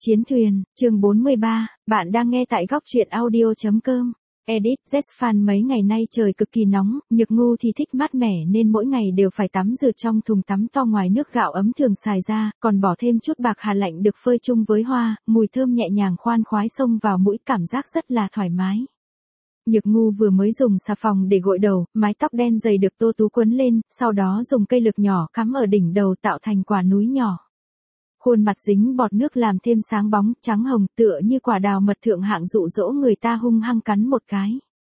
Chiến thuyền, chương 43, bạn đang nghe tại góc truyện audio.com. Edit, Zfan mấy ngày nay trời cực kỳ nóng, Nhược Ngu thì thích mát mẻ nên mỗi ngày đều phải tắm rửa trong thùng tắm to ngoài nước gạo ấm thường xài ra, còn bỏ thêm chút bạc hà lạnh được phơi chung với hoa, mùi thơm nhẹ nhàng khoan khoái xông vào mũi, cảm giác rất là thoải mái. Nhược Ngu vừa mới dùng xà phòng để gội đầu, mái tóc đen dày được Tô Tú quấn lên, sau đó dùng cây lược nhỏ cắm ở đỉnh đầu tạo thành quả núi nhỏ. Khuôn mặt dính bọt nước làm thêm sáng bóng, trắng hồng tựa như quả đào mật thượng hạng dụ dỗ người ta hung hăng cắn một cái.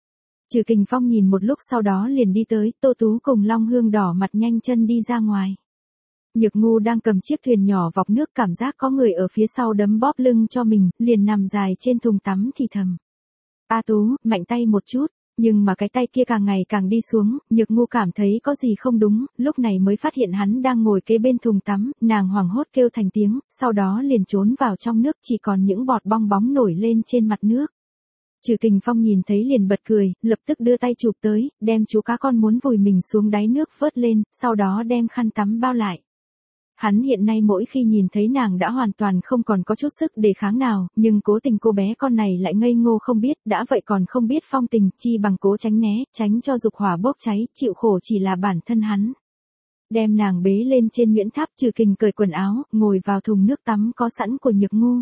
Trừ Kình Phong nhìn một lúc sau đó liền đi tới, Tô Tú cùng Long Hương đỏ mặt nhanh chân đi ra ngoài. Nhược Ngu đang cầm chiếc thuyền nhỏ vọc nước, cảm giác có người ở phía sau đấm bóp lưng cho mình, liền nằm dài trên thùng tắm thì thầm. A Tú, mạnh tay một chút. Nhưng mà cái tay kia càng ngày càng đi xuống, Nhược Ngu cảm thấy có gì không đúng, lúc này mới phát hiện hắn đang ngồi kế bên thùng tắm, nàng hoảng hốt kêu thành tiếng, sau đó liền trốn vào trong nước, chỉ còn những bọt bong bóng nổi lên trên mặt nước. Trừ Kình Phong nhìn thấy liền bật cười, lập tức đưa tay chụp tới, đem chú cá con muốn vùi mình xuống đáy nước vớt lên, sau đó đem khăn tắm bao lại. Hắn hiện nay mỗi khi nhìn thấy nàng đã hoàn toàn không còn có chút sức đề kháng nào, nhưng cố tình cô bé con này lại ngây ngô không biết, đã vậy còn không biết phong tình, chi bằng cố tránh né, tránh cho dục hỏa bốc cháy, chịu khổ chỉ là bản thân hắn. Đem nàng bế lên trên Nguyễn Tháp, Trừ Kình cởi quần áo, ngồi vào thùng nước tắm có sẵn của Nhược Ngu.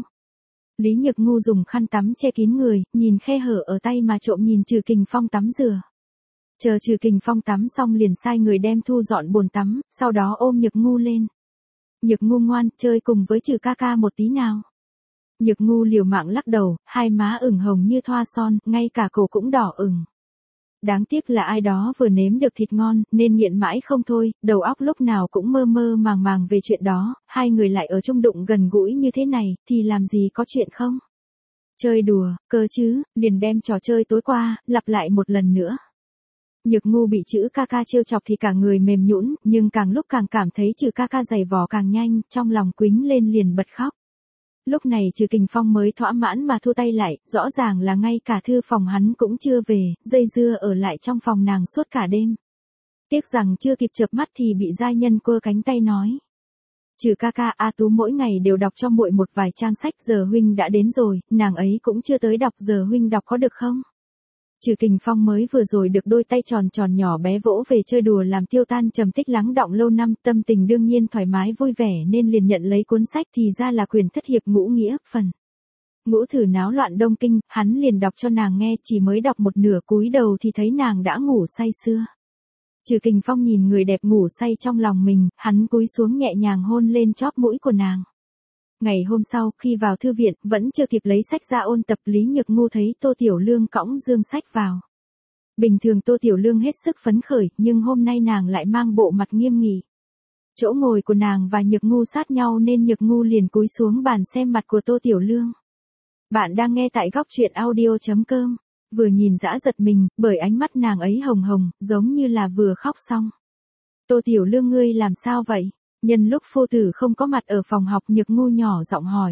Lý Nhược Ngu dùng khăn tắm che kín người, nhìn khe hở ở tay mà trộm nhìn Trừ Kình Phong tắm rửa. Chờ Trừ Kình Phong tắm xong liền sai người đem thu dọn bồn tắm, sau đó ôm Nhược Ngu lên. Nhược Ngu ngoan, chơi cùng với Trừ ca ca một tí nào. Nhược Ngu liều mạng lắc đầu, hai má ửng hồng như thoa son, ngay cả cổ cũng đỏ ửng. Đáng tiếc là ai đó vừa nếm được thịt ngon, nên nghiện mãi không thôi, đầu óc lúc nào cũng mơ mơ màng màng về chuyện đó, hai người lại ở chung đụng gần gũi như thế này, thì làm gì có chuyện không? Chơi đùa, cơ chứ, liền đem trò chơi tối qua, lặp lại một lần nữa. Nhược Ngu bị chữ ca ca trêu chọc thì cả người mềm nhũn, nhưng càng lúc càng cảm thấy Trừ ca ca giày vò càng nhanh, trong lòng quýnh lên liền bật khóc. Lúc này Trừ Kình Phong mới thỏa mãn mà thu tay lại, rõ ràng là ngay cả thư phòng hắn cũng chưa về, dây dưa ở lại trong phòng nàng suốt cả đêm. Tiếc rằng chưa kịp chợp mắt thì bị giai nhân quơ cánh tay nói. Trừ ca ca, A Tú mỗi ngày đều đọc cho muội một vài trang sách, giờ huynh đã đến rồi, nàng ấy cũng chưa tới đọc, giờ huynh đọc có được không? Trừ Kình Phong mới vừa rồi được đôi tay tròn tròn nhỏ bé vỗ về chơi đùa làm tiêu tan trầm tích lắng đọng lâu năm, tâm tình đương nhiên thoải mái vui vẻ nên liền nhận lấy cuốn sách, thì ra là Quyền Thất Hiệp Ngũ Nghĩa, phần Ngũ Thử Náo Loạn Đông Kinh, hắn liền đọc cho nàng nghe, chỉ mới đọc một nửa cúi đầu thì thấy nàng đã ngủ say sưa. Trừ Kình Phong nhìn người đẹp ngủ say trong lòng mình, hắn cúi xuống nhẹ nhàng hôn lên chóp mũi của nàng. Ngày hôm sau, khi vào thư viện, vẫn chưa kịp lấy sách ra ôn tập, Lý Nhược Ngu thấy Tô Tiểu Lương cõng dương sách vào. Bình thường Tô Tiểu Lương hết sức phấn khởi, nhưng hôm nay nàng lại mang bộ mặt nghiêm nghị. Chỗ ngồi của nàng và Nhược Ngu sát nhau nên Nhược Ngu liền cúi xuống bàn xem mặt của Tô Tiểu Lương. Bạn đang nghe tại góc truyện audio.com. Vừa nhìn dã giật mình, bởi ánh mắt nàng ấy hồng hồng, giống như là vừa khóc xong. Tô Tiểu Lương, ngươi làm sao vậy? Nhân lúc phu tử không có mặt ở phòng học, Nhược Ngu nhỏ giọng hỏi.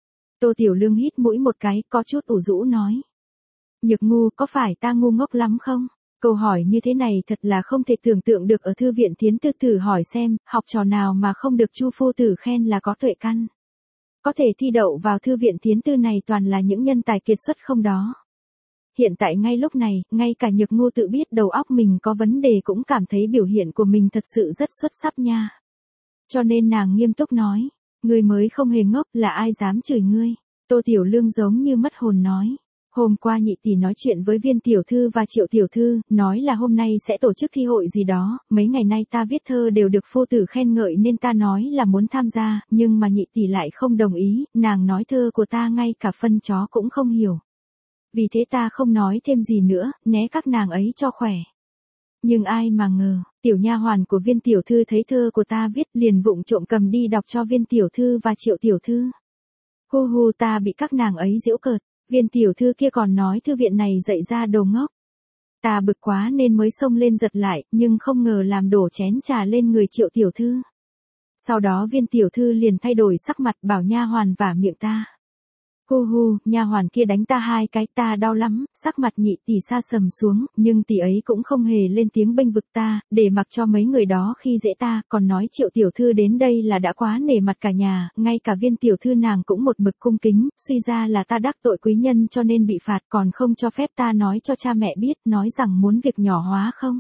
Tô Tiểu Lương hít mũi một cái, có chút ủ rũ nói. Nhược Ngu, có phải ta ngu ngốc lắm không? Câu hỏi như thế này thật là không thể tưởng tượng được, ở thư viện Thiến Tư thử hỏi xem, học trò nào mà không được Chu phu tử khen là có tuệ căn. Có thể thi đậu vào thư viện Thiến Tư này toàn là những nhân tài kiệt xuất không đó. Hiện tại ngay lúc này, ngay cả Nhược Ngu tự biết đầu óc mình có vấn đề cũng cảm thấy biểu hiện của mình thật sự rất xuất sắc nha. Cho nên nàng nghiêm túc nói, ngươi mới không hề ngốc, là ai dám chửi ngươi? Tô Tiểu Lương giống như mất hồn nói, hôm qua nhị tỷ nói chuyện với Viên tiểu thư và Triệu tiểu thư, nói là hôm nay sẽ tổ chức thi hội gì đó, mấy ngày nay ta viết thơ đều được phu tử khen ngợi nên ta nói là muốn tham gia, nhưng mà nhị tỷ lại không đồng ý, nàng nói thơ của ta ngay cả phân chó cũng không hiểu. Vì thế ta không nói thêm gì nữa, né các nàng ấy cho khỏe. Nhưng ai mà ngờ, tiểu nha hoàn của Viên tiểu thư thấy thơ của ta viết liền vụng trộm cầm đi đọc cho Viên tiểu thư và Triệu tiểu thư. Hu hu, ta bị các nàng ấy giễu cợt, Viên tiểu thư kia còn nói thư viện này dạy ra đồ ngốc. Ta bực quá nên mới xông lên giật lại, nhưng không ngờ làm đổ chén trà lên người Triệu tiểu thư. Sau đó Viên tiểu thư liền thay đổi sắc mặt, bảo nha hoàn vả miệng ta. Hu hu, nha hoàn kia đánh ta 2 cái, ta đau lắm. Sắc mặt Nhị tỷ sa sầm xuống, nhưng tỷ ấy cũng không hề lên tiếng bênh vực ta, để mặc cho mấy người đó khi dễ ta, còn nói Triệu tiểu thư đến đây là đã quá nể mặt cả nhà, ngay cả Viên tiểu thư nàng cũng một mực cung kính, suy ra là ta đắc tội quý nhân cho nên bị phạt, còn không cho phép ta nói cho cha mẹ biết, nói rằng muốn việc nhỏ hóa không.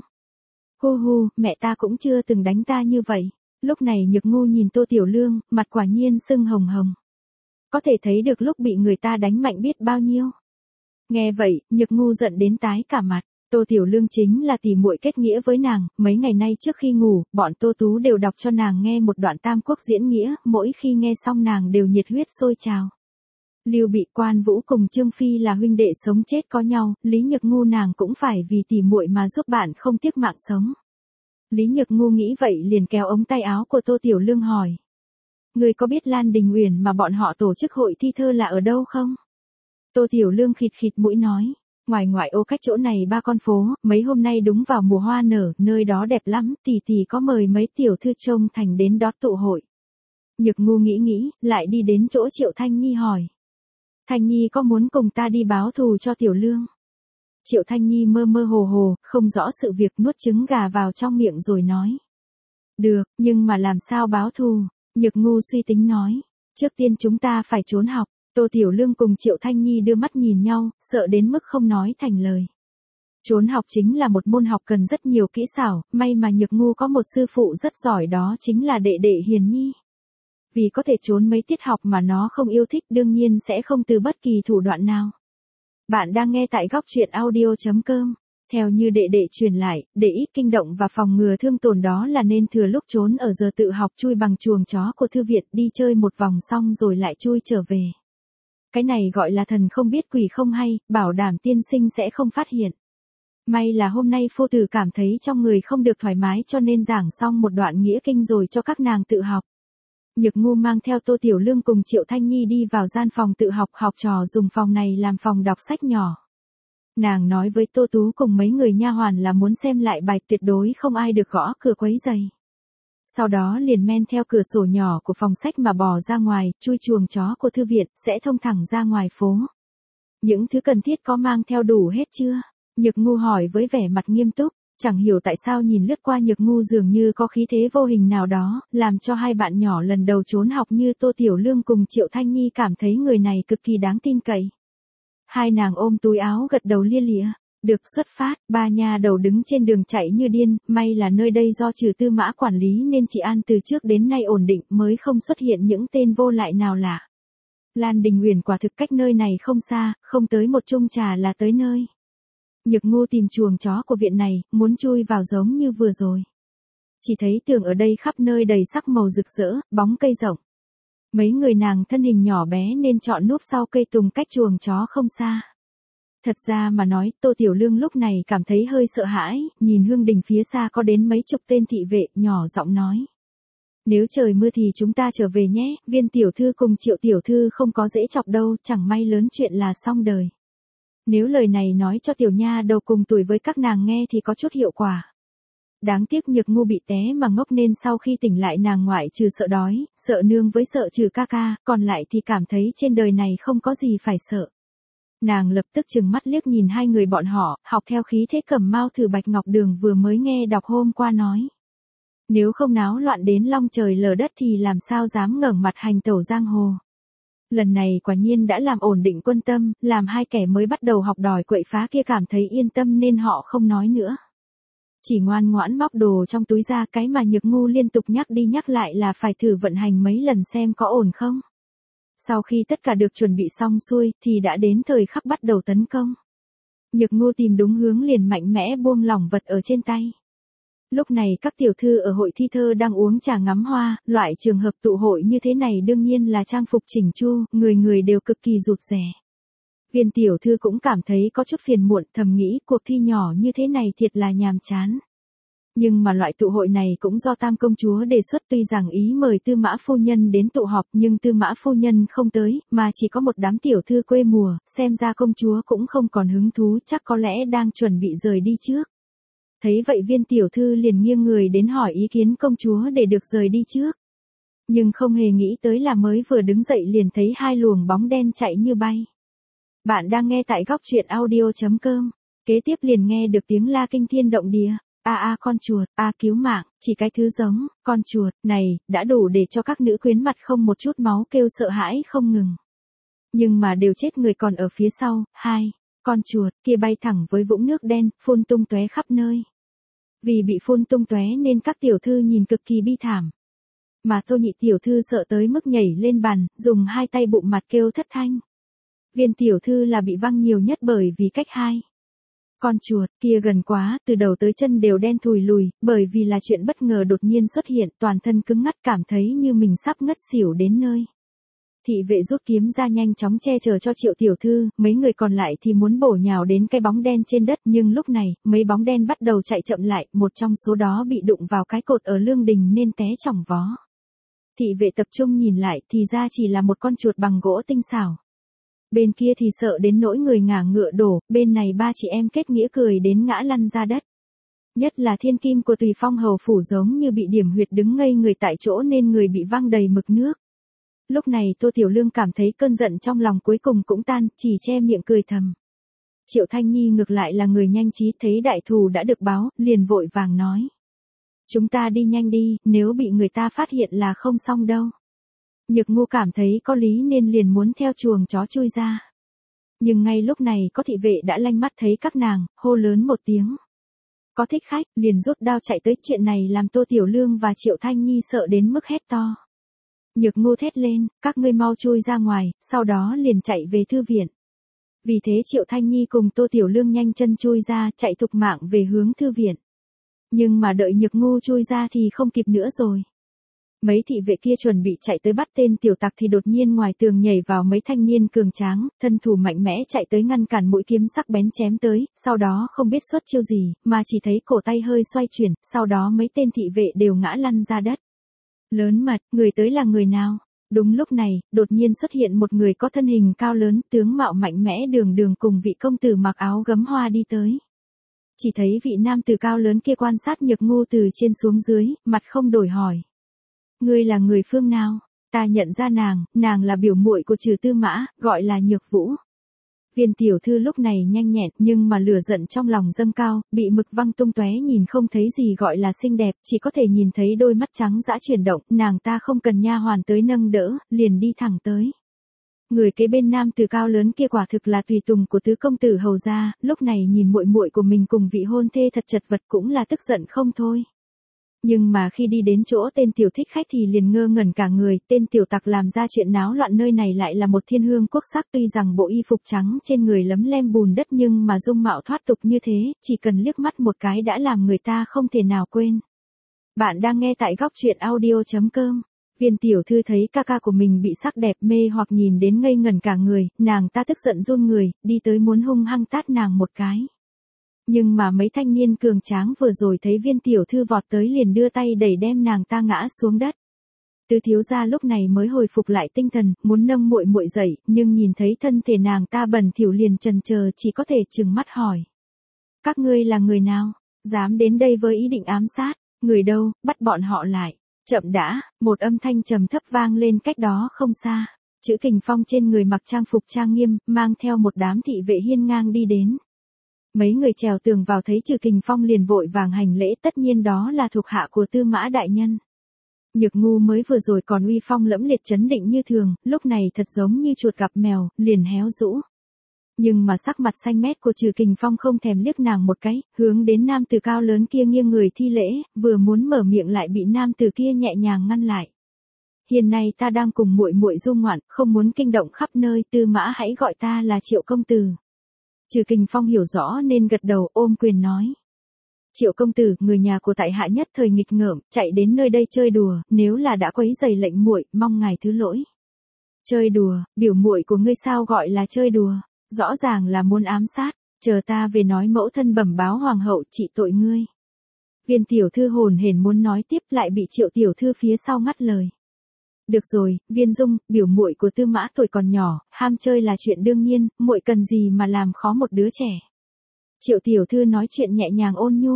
Hu hu, mẹ ta cũng chưa từng đánh ta như vậy. Lúc này Nhược Ngu nhìn Tô Tiểu Lương, mặt quả nhiên sưng hồng hồng. Có thể thấy được lúc bị người ta đánh mạnh biết bao nhiêu. Nghe vậy, Nhược Ngu giận đến tái cả mặt. Tô Tiểu Lương chính là tỷ muội kết nghĩa với nàng, mấy ngày nay trước khi ngủ, bọn Tô Tú đều đọc cho nàng nghe một đoạn Tam Quốc diễn nghĩa, mỗi khi nghe xong nàng đều nhiệt huyết sôi trào. Lưu Bị, Quan Vũ cùng Trương Phi là huynh đệ sống chết có nhau, Lý Nhược Ngu nàng cũng phải vì tỷ muội mà giúp bạn không tiếc mạng sống. Lý Nhược Ngu nghĩ vậy liền kéo ống tay áo của Tô Tiểu Lương hỏi. Người có biết Lan Đình Uyển mà bọn họ tổ chức hội thi thơ là ở đâu không? Tô Tiểu Lương khịt khịt mũi nói. Ngoài ngoại ô cách chỗ này 3 con phố, mấy hôm nay đúng vào mùa hoa nở, nơi đó đẹp lắm, tỷ tỷ có mời mấy tiểu thư trông thành đến đó tụ hội. Nhược Ngu nghĩ, lại đi đến chỗ Triệu Thanh Nhi hỏi. Thanh Nhi có muốn cùng ta đi báo thù cho Tiểu Lương? Triệu Thanh Nhi mơ mơ hồ hồ, không rõ sự việc, nuốt trứng gà vào trong miệng rồi nói. Được, nhưng mà làm sao báo thù? Nhược Ngu suy tính nói. Trước tiên chúng ta phải trốn học. Tô Tiểu Lương cùng Triệu Thanh Nhi đưa mắt nhìn nhau, sợ đến mức không nói thành lời. Trốn học chính là một môn học cần rất nhiều kỹ xảo, may mà Nhược Ngu có một sư phụ rất giỏi, đó chính là đệ đệ Hiền Nhi. Vì có thể trốn mấy tiết học mà nó không yêu thích, đương nhiên sẽ không từ bất kỳ thủ đoạn nào. Bạn đang nghe tại góc truyện audio.com. Theo như đệ đệ truyền lại, để ít kinh động và phòng ngừa thương tổn đó là nên thừa lúc trốn ở giờ tự học chui bằng chuồng chó của thư viện, đi chơi một vòng xong rồi lại chui trở về. Cái này gọi là thần không biết quỷ không hay, bảo đảm tiên sinh sẽ không phát hiện. May là hôm nay phu tử cảm thấy trong người không được thoải mái cho nên giảng xong một đoạn nghĩa kinh rồi cho các nàng tự học. Nhược Ngu mang theo Tô Tiểu Lương cùng Triệu Thanh Nhi đi vào gian phòng tự học, học trò dùng phòng này làm phòng đọc sách nhỏ. Nàng nói với Tô Tú cùng mấy người nha hoàn là muốn xem lại bài, tuyệt đối không ai được gõ cửa quấy rầy. Sau đó liền men theo cửa sổ nhỏ của phòng sách mà bò ra ngoài, chui chuồng chó của thư viện, sẽ thông thẳng ra ngoài phố. Những thứ cần thiết có mang theo đủ hết chưa? Nhược Ngu hỏi với vẻ mặt nghiêm túc, chẳng hiểu tại sao nhìn lướt qua Nhược Ngu dường như có khí thế vô hình nào đó, làm cho hai bạn nhỏ lần đầu trốn học như Tô Tiểu Lương cùng Triệu Thanh Nhi cảm thấy người này cực kỳ đáng tin cậy. Hai nàng ôm túi áo gật đầu lia lịa. Được, xuất phát, 3 nha đầu đứng trên đường chạy như điên, may là nơi đây do Trừ Tư Mã quản lý nên trị an từ trước đến nay ổn định, mới không xuất hiện những tên vô lại nào lạ. Lan Đình Uyển quả thực cách nơi này không xa, không tới một chung trà là tới nơi. Nhược Ngu tìm chuồng chó của viện này, muốn chui vào giống như vừa rồi. Chỉ thấy tường ở đây khắp nơi đầy sắc màu rực rỡ, bóng cây rộng. Mấy người nàng thân hình nhỏ bé nên chọn núp sau cây tùng cách chuồng chó không xa. Thật ra mà nói, Tô Tiểu Lương lúc này cảm thấy hơi sợ hãi, nhìn hương đình phía xa có đến mấy chục tên thị vệ, nhỏ giọng nói. Nếu trời mưa thì chúng ta trở về nhé, Viên tiểu thư cùng Triệu tiểu thư không có dễ chọc đâu, chẳng may lớn chuyện là xong đời. Nếu lời này nói cho tiểu nha đầu cùng tuổi với các nàng nghe thì có chút hiệu quả. Đáng tiếc Nhược Ngu bị té mà ngốc nên sau khi tỉnh lại nàng ngoại trừ sợ đói, sợ nương với sợ Trừ ca ca, còn lại thì cảm thấy trên đời này không có gì phải sợ. Nàng lập tức trừng mắt liếc nhìn hai người bọn họ, học theo khí thế Cẩm Mao Thử Bạch Ngọc Đường vừa mới nghe đọc hôm qua nói. Nếu không náo loạn đến long trời lở đất thì làm sao dám ngẩng mặt hành tẩu giang hồ. Lần này quả nhiên đã làm ổn định quân tâm, làm hai kẻ mới bắt đầu học đòi quậy phá kia cảm thấy yên tâm nên họ không nói nữa. Chỉ ngoan ngoãn móc đồ trong túi ra, cái mà Nhược Ngu liên tục nhắc đi nhắc lại là phải thử vận hành mấy lần xem có ổn không. Sau khi tất cả được chuẩn bị xong xuôi, thì đã đến thời khắc bắt đầu tấn công. Nhược Ngu tìm đúng hướng liền mạnh mẽ buông lỏng vật ở trên tay. Lúc này các tiểu thư ở hội thi thơ đang uống trà ngắm hoa, loại trường hợp tụ hội như thế này đương nhiên là trang phục chỉnh chu, người người đều cực kỳ rụt rè. Viên tiểu thư cũng cảm thấy có chút phiền muộn, thầm nghĩ cuộc thi nhỏ như thế này thiệt là nhàm chán. Nhưng mà loại tụ hội này cũng do Tam công chúa đề xuất, tuy rằng ý mời Tư Mã phu nhân đến tụ họp nhưng Tư Mã phu nhân không tới, mà chỉ có một đám tiểu thư quê mùa, xem ra công chúa cũng không còn hứng thú, chắc có lẽ đang chuẩn bị rời đi trước. Thấy vậy Viên tiểu thư liền nghiêng người đến hỏi ý kiến công chúa để được rời đi trước. Nhưng không hề nghĩ tới là mới vừa đứng dậy liền thấy hai luồng bóng đen chạy như bay. Bạn đang nghe tại góc truyện audio.com. Kế tiếp liền nghe được tiếng la kinh thiên động địa. Con chuột, cứu mạng, chỉ cái thứ giống, con chuột, này, đã đủ để cho các nữ quyến mặt không một chút máu kêu sợ hãi không ngừng. Nhưng mà đều chết người còn ở phía sau, con chuột kia bay thẳng với vũng nước đen, phun tung tóe khắp nơi. Vì bị phun tung tóe nên các tiểu thư nhìn cực kỳ bi thảm. Mà Tô Nhị tiểu thư sợ tới mức nhảy lên bàn, dùng hai tay bụng mặt kêu thất thanh. Viên tiểu thư là bị văng nhiều nhất bởi vì cách con chuột kia gần quá, từ đầu tới chân đều đen thùi lùi, bởi vì là chuyện bất ngờ đột nhiên xuất hiện, toàn thân cứng ngắc cảm thấy như mình sắp ngất xỉu đến nơi. Thị vệ rút kiếm ra nhanh chóng che chở cho Triệu tiểu thư, mấy người còn lại thì muốn bổ nhào đến cái bóng đen trên đất, nhưng lúc này, mấy bóng đen bắt đầu chạy chậm lại, một trong số đó bị đụng vào cái cột ở lương đình nên té chỏng vó. Thị vệ tập trung nhìn lại thì ra chỉ là một con chuột bằng gỗ tinh xảo. Bên kia thì sợ đến nỗi người ngả ngựa đổ, bên này ba chị em kết nghĩa cười đến ngã lăn ra đất. Nhất là thiên kim của Tùy Phong hầu phủ giống như bị điểm huyệt đứng ngây người tại chỗ nên người bị văng đầy mực nước. Lúc này Tô Tiểu Lương cảm thấy cơn giận trong lòng cuối cùng cũng tan, chỉ che miệng cười thầm. Triệu Thanh Nhi ngược lại là người nhanh trí, thấy đại thù đã được báo, liền vội vàng nói. Chúng ta đi nhanh đi, nếu bị người ta phát hiện là không xong đâu. Nhược Ngu cảm thấy có lý nên liền muốn theo chuồng chó chui ra. Nhưng ngay lúc này có thị vệ đã lanh mắt thấy các nàng, hô lớn một tiếng. Có thích khách, liền rút đao chạy tới, chuyện này làm Tô Tiểu Lương và Triệu Thanh Nhi sợ đến mức hét to. Nhược Ngu thét lên, các ngươi mau chui ra ngoài, sau đó liền chạy về thư viện. Vì thế Triệu Thanh Nhi cùng Tô Tiểu Lương nhanh chân chui ra, chạy thục mạng về hướng thư viện. Nhưng mà đợi Nhược Ngu chui ra thì không kịp nữa rồi. Mấy thị vệ kia chuẩn bị chạy tới bắt tên tiểu tặc thì đột nhiên ngoài tường nhảy vào mấy thanh niên cường tráng, thân thủ mạnh mẽ chạy tới ngăn cản mũi kiếm sắc bén chém tới, sau đó không biết xuất chiêu gì, mà chỉ thấy cổ tay hơi xoay chuyển, sau đó mấy tên thị vệ đều ngã lăn ra đất. Lớn mật, người tới là người nào? Đúng lúc này, đột nhiên xuất hiện một người có thân hình cao lớn, tướng mạo mạnh mẽ đường đường cùng vị công tử mặc áo gấm hoa đi tới. Chỉ thấy vị nam tử cao lớn kia quan sát Nhược Ngu từ trên xuống dưới, mặt không đổi hỏi. Ngươi là người phương nào? Ta nhận ra nàng là biểu muội của Trừ Tư Mã, gọi là Nhược Vũ. Viên tiểu thư lúc này nhanh nhẹn nhưng mà lửa giận trong lòng dâng cao, bị mực văng tung tóe nhìn không thấy gì gọi là xinh đẹp, chỉ có thể nhìn thấy đôi mắt trắng dã chuyển động, nàng ta không cần nha hoàn tới nâng đỡ, liền đi thẳng tới. Người kế bên nam tử cao lớn kia quả thực là tùy tùng của tứ công tử hầu gia, lúc này nhìn muội muội của mình cùng vị hôn thê thật chật vật cũng là tức giận không thôi. Nhưng mà khi đi đến chỗ tên tiểu thích khách thì liền ngơ ngẩn cả người, tên tiểu tặc làm ra chuyện náo loạn nơi này lại là một thiên hương quốc sắc, tuy rằng bộ y phục trắng trên người lấm lem bùn đất nhưng mà dung mạo thoát tục như thế, chỉ cần liếc mắt một cái đã làm người ta không thể nào quên. Bạn đang nghe tại góc truyện audio.com. Viên tiểu thư thấy ca ca của mình bị sắc đẹp mê hoặc nhìn đến ngây ngẩn cả người, nàng ta tức giận run người, đi tới muốn hung hăng tát nàng một cái. Nhưng mà mấy thanh niên cường tráng vừa rồi thấy viên tiểu thư vọt tới liền đưa tay đẩy đem nàng ta ngã xuống đất. Tứ thiếu gia lúc này mới hồi phục lại tinh thần, muốn nâng muội muội dậy, nhưng nhìn thấy thân thể nàng ta bẩn thỉu liền chần chờ chỉ có thể trừng mắt hỏi. Các ngươi là người nào? Dám đến đây với ý định ám sát? Người đâu, bắt bọn họ lại. Chậm đã, một âm thanh trầm thấp vang lên cách đó không xa. Chữ Kình Phong trên người mặc trang phục trang nghiêm, mang theo một đám thị vệ hiên ngang đi đến. Mấy người trèo tường vào thấy Trừ Kình Phong liền vội vàng hành lễ, tất nhiên đó là thuộc hạ của Tư Mã đại nhân. Nhược Ngu mới vừa rồi còn uy phong lẫm liệt trấn định như thường, lúc này thật giống như chuột gặp mèo, liền héo rũ. Nhưng mà sắc mặt xanh mét của Trừ Kình Phong không thèm liếc nàng một cái, hướng đến nam tử cao lớn kia nghiêng người thi lễ, vừa muốn mở miệng lại bị nam tử kia nhẹ nhàng ngăn lại. Hiện nay ta đang cùng muội muội du ngoạn, không muốn kinh động khắp nơi, Tư Mã hãy gọi ta là Triệu công tử. Trừ Kình Phong hiểu rõ nên gật đầu ôm quyền nói. Triệu công tử, người nhà của tại hạ nhất thời nghịch ngợm, chạy đến nơi đây chơi đùa, nếu là đã quấy rầy lệnh muội, mong ngài thứ lỗi. Chơi đùa, biểu muội của ngươi sao gọi là chơi đùa, rõ ràng là muốn ám sát, chờ ta về nói mẫu thân bẩm báo hoàng hậu trị tội ngươi. Viên tiểu thư hồn hển muốn nói tiếp lại bị Triệu tiểu thư phía sau ngắt lời. Được rồi, Viên Dung, biểu muội của Tư Mã tuổi còn nhỏ, ham chơi là chuyện đương nhiên, muội cần gì mà làm khó một đứa trẻ. Triệu tiểu thư nói chuyện nhẹ nhàng ôn nhu,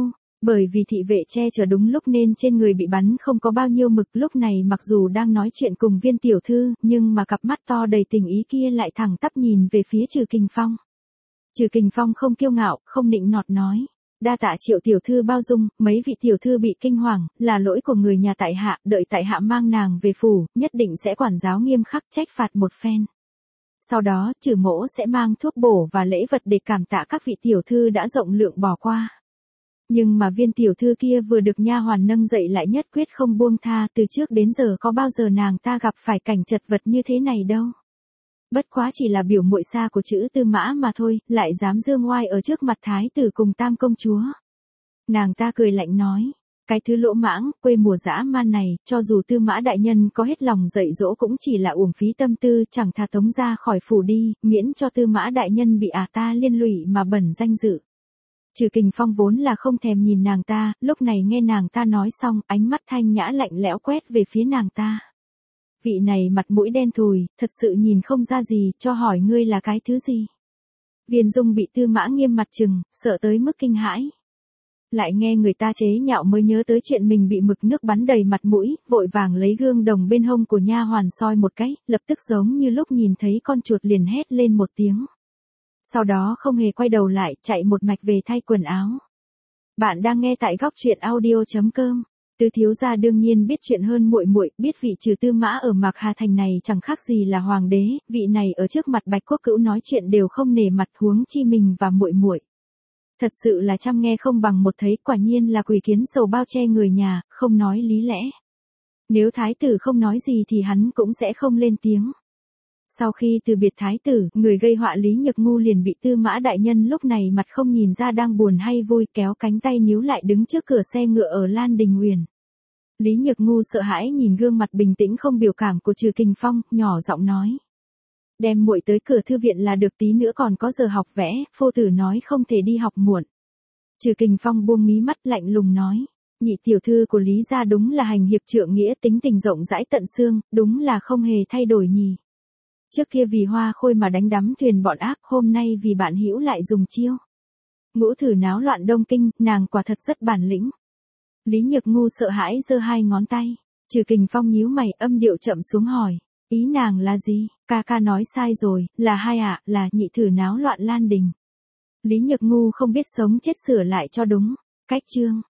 Bởi vì thị vệ che chở đúng lúc nên trên người bị bắn không có bao nhiêu mực, lúc này mặc dù đang nói chuyện cùng Viên tiểu thư, nhưng mà cặp mắt to đầy tình ý kia lại thẳng tắp nhìn về phía Trừ Kình Phong. Trừ Kình Phong không kiêu ngạo, không nịnh nọt nói. Đa tạ Triệu tiểu thư bao dung, mấy vị tiểu thư bị kinh hoàng, là lỗi của người nhà tại hạ, đợi tại hạ mang nàng về phủ, nhất định sẽ quản giáo nghiêm khắc, trách phạt một phen. Sau đó, Trừ mỗ sẽ mang thuốc bổ và lễ vật để cảm tạ các vị tiểu thư đã rộng lượng bỏ qua. Nhưng mà Viên tiểu thư kia vừa được nha hoàn nâng dậy lại nhất quyết không buông tha, từ trước đến giờ có bao giờ nàng ta gặp phải cảnh chật vật như thế này đâu. Bất quá chỉ là biểu muội xa của chữ Tư Mã mà thôi, lại dám dương oai ở trước mặt thái tử cùng tam công chúa. Nàng ta cười lạnh nói, cái thứ lỗ mãng, quê mùa dã man này, cho dù Tư Mã đại nhân có hết lòng dạy dỗ cũng chỉ là uổng phí tâm tư, chẳng thà tống ra khỏi phủ đi, miễn cho Tư Mã đại nhân bị ta liên lụy mà bẩn danh dự. Trừ Kình Phong vốn là không thèm nhìn nàng ta, lúc này nghe nàng ta nói xong, ánh mắt thanh nhã lạnh lẽo quét về phía nàng ta. Vị này mặt mũi đen thùi, thật sự nhìn không ra gì, cho hỏi ngươi là cái thứ gì. Viên Dung bị Tư Mã Nghiêm mặt trừng, sợ tới mức kinh hãi. Lại nghe người ta chế nhạo mới nhớ tới chuyện mình bị mực nước bắn đầy mặt mũi, vội vàng lấy gương đồng bên hông của nha hoàn soi một cái, lập tức giống như lúc nhìn thấy con chuột liền hét lên một tiếng. Sau đó không hề quay đầu lại, chạy một mạch về thay quần áo. Bạn đang nghe tại góc truyện audio.com. Tứ thiếu gia đương nhiên biết chuyện hơn muội muội, biết vị Trừ Tư Mã ở Mạc Hà thành này chẳng khác gì là hoàng đế, vị này ở trước mặt Bạch Quốc Cữu nói chuyện đều không nể mặt, huống chi mình và muội muội. Thật sự là trăm nghe không bằng một thấy, quả nhiên là quỷ kiến sầu bao che người nhà, không nói lý lẽ. Nếu thái tử không nói gì thì hắn cũng sẽ không lên tiếng. Sau khi từ biệt thái tử, người gây họa Lý Nhược Ngu liền bị Tư Mã đại nhân lúc này mặt không nhìn ra đang buồn hay vui, kéo cánh tay níu lại đứng trước cửa xe ngựa ở Lan Đình Huyền. Lý Nhược Ngu sợ hãi nhìn gương mặt bình tĩnh không biểu cảm của Trừ Kình Phong, nhỏ giọng nói. Đem muội tới cửa thư viện là được, tí nữa còn có giờ học vẽ, phu tử nói không thể đi học muộn. Trừ Kình Phong buông mí mắt lạnh lùng nói. Nhị tiểu thư của Lý gia đúng là hành hiệp trượng nghĩa, tính tình rộng rãi tận xương, đúng là không hề thay đổi nhỉ. Trước kia vì Hoa Khôi mà đánh đắm thuyền bọn ác, hôm nay vì bạn hữu lại dùng chiêu. Ngũ thử náo loạn Đông Kinh, nàng quả thật rất bản lĩnh. Lý Nhược Ngu sợ hãi giơ hai ngón tay. Trừ Kình Phong nhíu mày, âm điệu chậm xuống hỏi. Ý nàng là gì? Ca nói sai rồi, là hai là nhị thử náo loạn Lan Đình. Lý Nhược Ngu không biết sống chết sửa lại cho đúng. Cách chương.